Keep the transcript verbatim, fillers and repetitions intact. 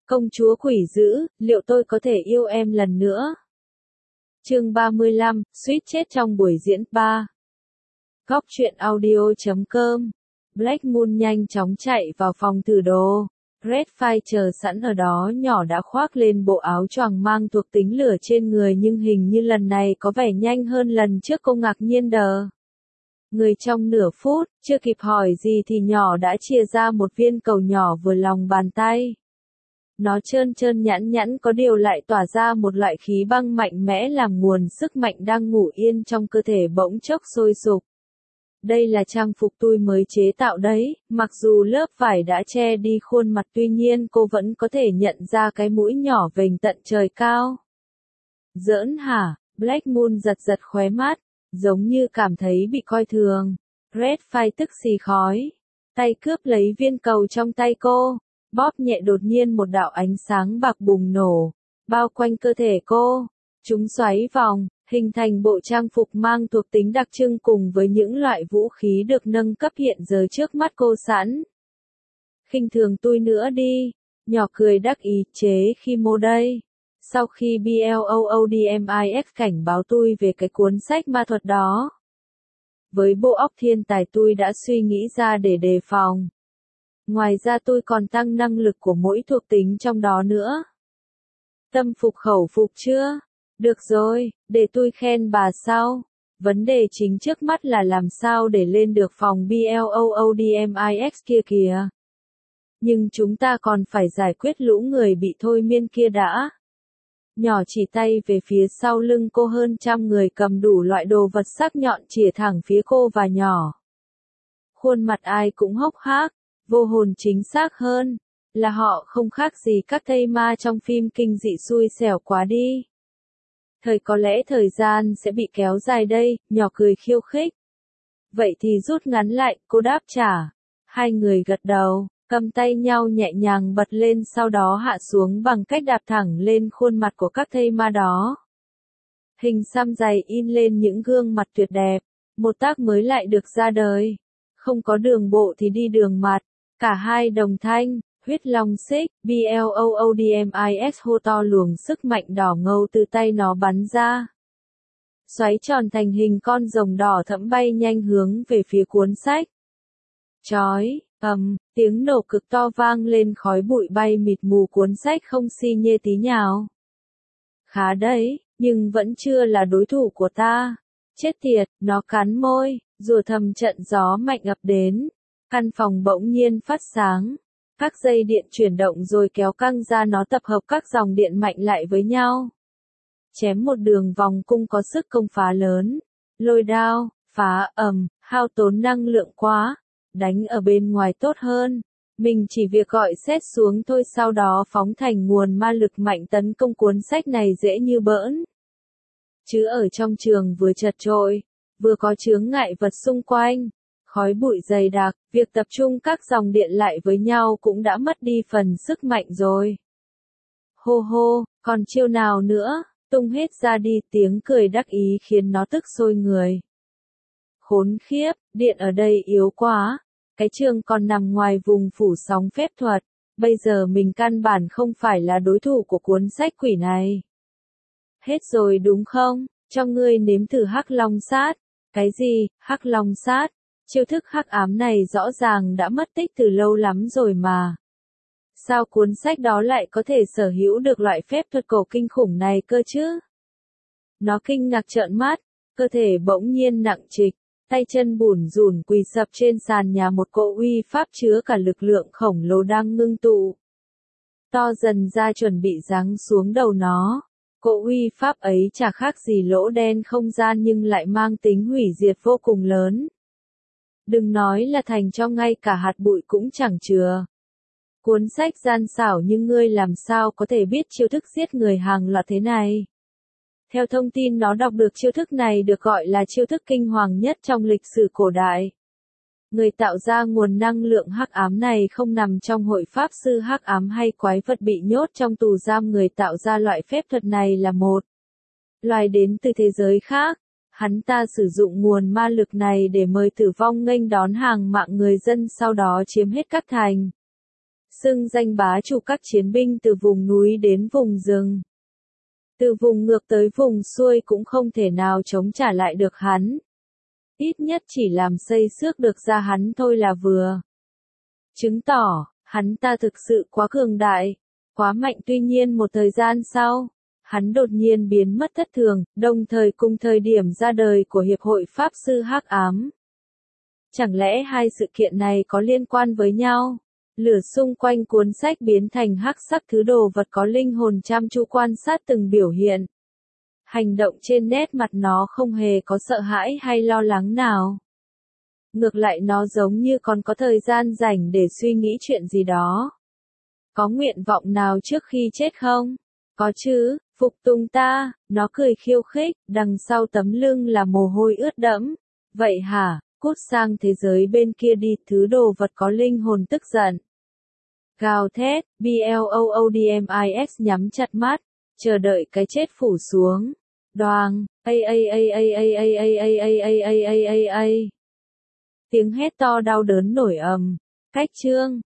Công chúa quỷ dữ, liệu tôi có thể yêu em lần nữa? Chương ba mươi lăm, suýt chết trong buổi diễn ba. Góc truyện audio chấm com. Black Moon nhanh chóng chạy vào phòng thử đồ. Redfire chờ sẵn ở đó, nhỏ đã khoác lên bộ áo choàng mang thuộc tính lửa trên người, nhưng hình như lần này có vẻ nhanh hơn lần trước. Cô ngạc nhiên đờ người trong nửa phút, chưa kịp hỏi gì thì nhỏ đã chia ra một viên cầu nhỏ vừa lòng bàn tay. Nó trơn trơn nhẵn nhẵn, có điều lại tỏa ra một loại khí băng mạnh mẽ, làm nguồn sức mạnh đang ngủ yên trong cơ thể bỗng chốc sôi sục. Đây là trang phục tôi mới chế tạo đấy, mặc dù lớp vải đã che đi khuôn mặt, tuy nhiên cô vẫn có thể nhận ra cái mũi nhỏ vểnh tận trời cao. Giỡn hả? Black Moon giật giật khóe mắt, giống như cảm thấy bị coi thường. Redfire tức xì khói, tay cướp lấy viên cầu trong tay cô, bóp nhẹ, đột nhiên một đạo ánh sáng bạc bùng nổ, bao quanh cơ thể cô. Chúng xoáy vòng, hình thành bộ trang phục mang thuộc tính đặc trưng cùng với những loại vũ khí được nâng cấp hiện giờ trước mắt cô sẵn. Khinh thường tôi nữa đi, nhỏ cười đắc ý, chế khi mô đây. Sau khi Bloodmix cảnh báo tôi về cái cuốn sách ma thuật đó, với bộ óc thiên tài tôi đã suy nghĩ ra để đề phòng. Ngoài ra tôi còn tăng năng lực của mỗi thuộc tính trong đó nữa. Tâm phục khẩu phục chưa? Được rồi, để tôi khen bà sau. Vấn đề chính trước mắt là làm sao để lên được phòng Bloodmix kia kìa. Nhưng chúng ta còn phải giải quyết lũ người bị thôi miên kia đã. Nhỏ chỉ tay về phía sau lưng cô, hơn trăm người cầm đủ loại đồ vật sắc nhọn chĩa thẳng phía cô và nhỏ. Khuôn mặt ai cũng hốc hác, vô hồn, chính xác hơn là họ không khác gì các thây ma trong phim kinh dị. Xui xẻo quá đi. Thời có lẽ thời gian sẽ bị kéo dài đây, nhỏ cười khiêu khích. Vậy thì rút ngắn lại, cô đáp trả. Hai người gật đầu, cầm tay nhau nhẹ nhàng bật lên, sau đó hạ xuống bằng cách đạp thẳng lên khuôn mặt của các thây ma đó. Hình xăm dày in lên những gương mặt tuyệt đẹp, một tác mới lại được ra đời. Không có đường bộ thì đi đường mặt, cả hai đồng thanh. Huyết long xích, Bloodmix hô to, luồng sức mạnh đỏ ngầu từ tay nó bắn ra. Xoáy tròn thành hình con rồng đỏ thẫm bay nhanh hướng về phía cuốn sách. Chói, ầm, tiếng nổ cực to vang lên, khói bụi bay mịt mù, cuốn sách không xi nhê tí nhào. Khá đấy, nhưng vẫn chưa là đối thủ của ta. Chết tiệt, nó cắn môi, rủa thầm. Trận gió mạnh ập đến. Căn phòng bỗng nhiên phát sáng. Các dây điện chuyển động rồi kéo căng ra, nó tập hợp các dòng điện mạnh lại với nhau. Chém một đường vòng cung có sức công phá lớn. Lôi đao, phá, ầm, hao tốn năng lượng quá. Đánh ở bên ngoài tốt hơn. Mình chỉ việc gọi xét xuống thôi, sau đó phóng thành nguồn ma lực mạnh tấn công cuốn sách này dễ như bỡn. Chứ ở trong trường vừa chật chội, vừa có chướng ngại vật xung quanh. Khói bụi dày đặc, việc tập trung các dòng điện lại với nhau cũng đã mất đi phần sức mạnh rồi. Hô hô, còn chiêu nào nữa, tung hết ra đi. Tiếng cười đắc ý khiến nó tức sôi người. Khốn khiếp, điện ở đây yếu quá. Cái trường còn nằm ngoài vùng phủ sóng phép thuật. Bây giờ mình căn bản không phải là đối thủ của cuốn sách quỷ này. Hết rồi đúng không? Cho ngươi nếm thử Hắc Long Sát. Cái gì, Hắc Long Sát? Chiêu thức hắc ám này rõ ràng đã mất tích từ lâu lắm rồi mà. Sao cuốn sách đó lại có thể sở hữu được loại phép thuật cổ kinh khủng này cơ chứ? Nó kinh ngạc trợn mắt, cơ thể bỗng nhiên nặng trịch, tay chân bủn rủn quỳ sập trên sàn nhà. Một cỗ uy pháp chứa cả lực lượng khổng lồ đang ngưng tụ. To dần ra chuẩn bị giáng xuống đầu nó. Cỗ uy pháp ấy chả khác gì lỗ đen không gian, nhưng lại mang tính hủy diệt vô cùng lớn. Đừng nói là thành cho, ngay cả hạt bụi cũng chẳng chừa. Cuốn sách gian xảo, nhưng ngươi làm sao có thể biết chiêu thức giết người hàng loạt thế này? Theo thông tin nó đọc được, chiêu thức này được gọi là chiêu thức kinh hoàng nhất trong lịch sử cổ đại. Người tạo ra nguồn năng lượng hắc ám này không nằm trong hội pháp sư hắc ám hay quái vật bị nhốt trong tù giam. Người tạo ra loại phép thuật này là một loài đến từ thế giới khác. Hắn ta sử dụng nguồn ma lực này để mời tử vong nghênh đón hàng mạng người dân, sau đó chiếm hết các thành. xưng danh bá chủ các chiến binh từ vùng núi đến vùng rừng. Từ vùng ngược tới vùng xuôi cũng không thể nào chống trả lại được hắn. Ít nhất chỉ làm xây xước được ra hắn thôi là vừa. Chứng tỏ, hắn ta thực sự quá cường đại, quá mạnh. Tuy nhiên một thời gian sau, hắn đột nhiên biến mất thất thường, đồng thời cùng thời điểm ra đời của Hiệp hội Pháp sư Hắc Ám. Chẳng lẽ hai sự kiện này có liên quan với nhau? Lửa xung quanh cuốn sách biến thành hắc sắc thứ đồ vật có linh hồn chăm chú quan sát từng biểu hiện. Hành động trên nét mặt nó không hề có sợ hãi hay lo lắng nào. Ngược lại nó giống như còn có thời gian rảnh để suy nghĩ chuyện gì đó. Có nguyện vọng nào trước khi chết không? Có chứ, phục tùng ta, nó cười khiêu khích, đằng sau tấm lưng là mồ hôi ướt đẫm. Vậy hả, cút sang thế giới bên kia đi, thứ đồ vật có linh hồn tức giận. Gào thét, Bloodmis nhắm chặt mắt, chờ đợi cái chết phủ xuống. Đoàng, a a a a a a a a a a a a a a. Tiếng hét to đau đớn nổi ầm. Cách chương